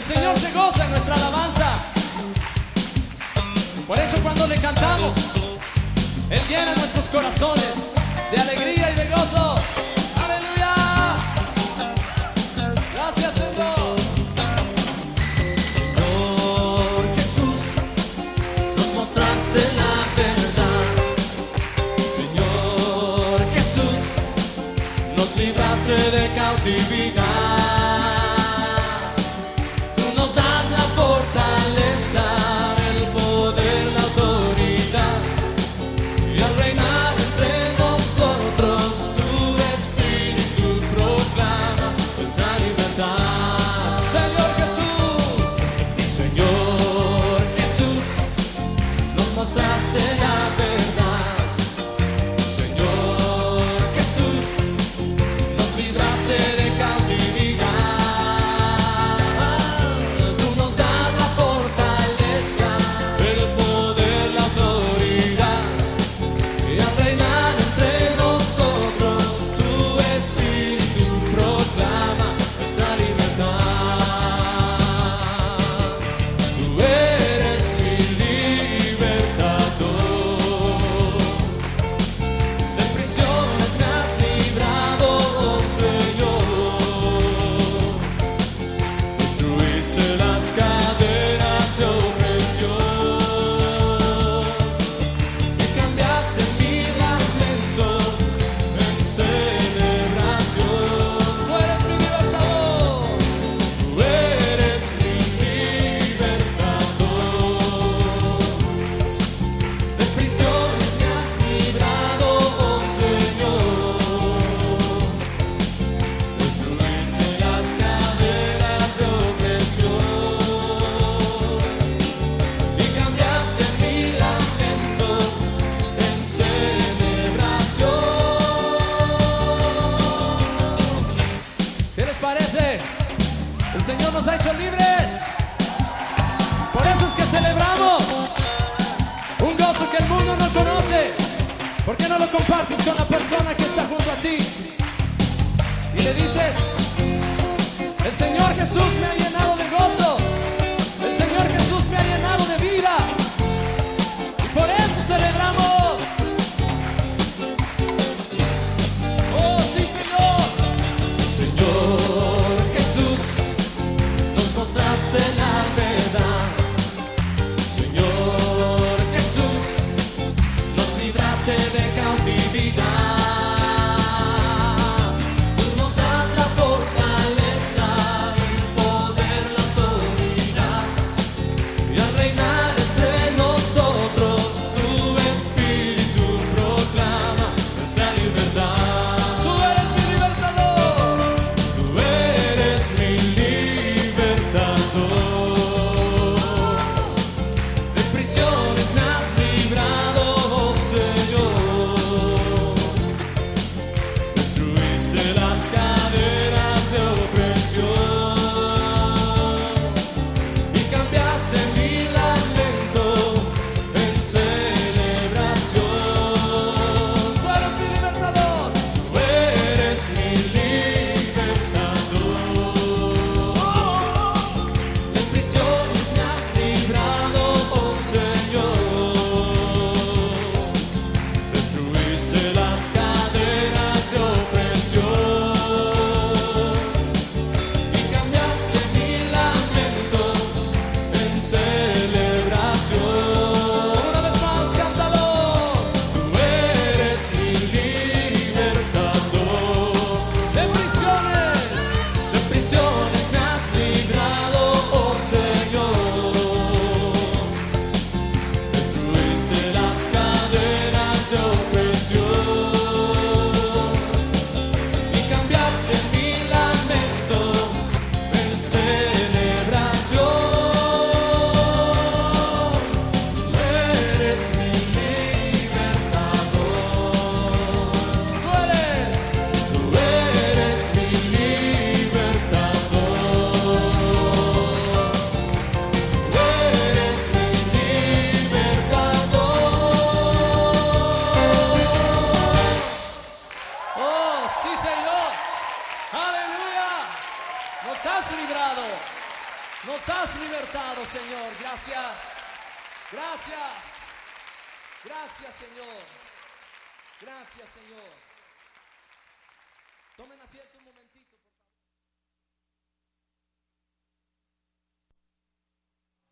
El Señor se goza en nuestra alabanza. Por eso cuando le cantamos, Él llena nuestros corazones de alegría y de gozo. ¡Aleluya! Gracias, Señor. Señor Jesús, nos mostraste la verdad. Señor Jesús, nos libraste de cautividad. Tú nos das la fortaleza, el poder, la autoridad, y al reinar entre nosotros tu espíritu proclama nuestra libertad. Señor Jesús, Señor Jesús, nos mostraste la verdad. Señor Jesús, nos libraste de cautividad. Tú nos das la fortaleza, el poder, la autoridad, y al reinar entre nosotros tu espíritu proclama nuestra libertad. Tú eres mi libertador, de prisiones me has librado, oh Señor. Destruiste las cadenas de opresión y cambiaste mi lamento en celebración. tú eres mi libertador. Tú eres mi libertador, de prisiones me has librado, oh Señor. Destruiste las cadenas de opresión y cambiaste mi lamento en celebración. ¿Qué les parece? El Señor nos ha hecho libres. Por eso es que celebramos un gozo que el mundo no conoce. ¿Por qué no lo compartes con la persona que está junto a ti? Y le dices: el Señor Jesús me ha llenado de gozo. El Señor Jesús me ha llenado de vida. Y por eso celebramos. Oh, sí, Señor. Señor Jesús, nos mostraste la verdad. Señor Jesús, nos libraste de cautividad. Tú nos das la fortaleza, el poder, la autoridad, y al reinar entre nosotros tu espíritu proclama nuestra libertad. Tú eres mi libertador. Tú eres mi libertador, de prisiones me has librado, oh Señor. Destruiste las cadenas de opresión y cambiaste mi lamento en celebración. Tú eres mi libertador. Tú eres mi libertador, de prisiones me has librado, oh Señor. Destruiste las cadenas de opresión y cambiaste mi lamento en celebración. Una vez más, cántalo. Tú eres mi libertador, De prisiones me has librado, oh Señor. Destruiste las cadenas de opresión y cambiaste mi lamento en celebración. Tú eres mi libertador. tú eres. Tú eres mi libertador. Tú eres mi libertador. Oh, sí, Señor. Aleluya. Nos has librado. Nos has libertado, Señor. Gracias. Gracias. Gracias, Señor. Gracias, Señor. Tomen asiento un momentito.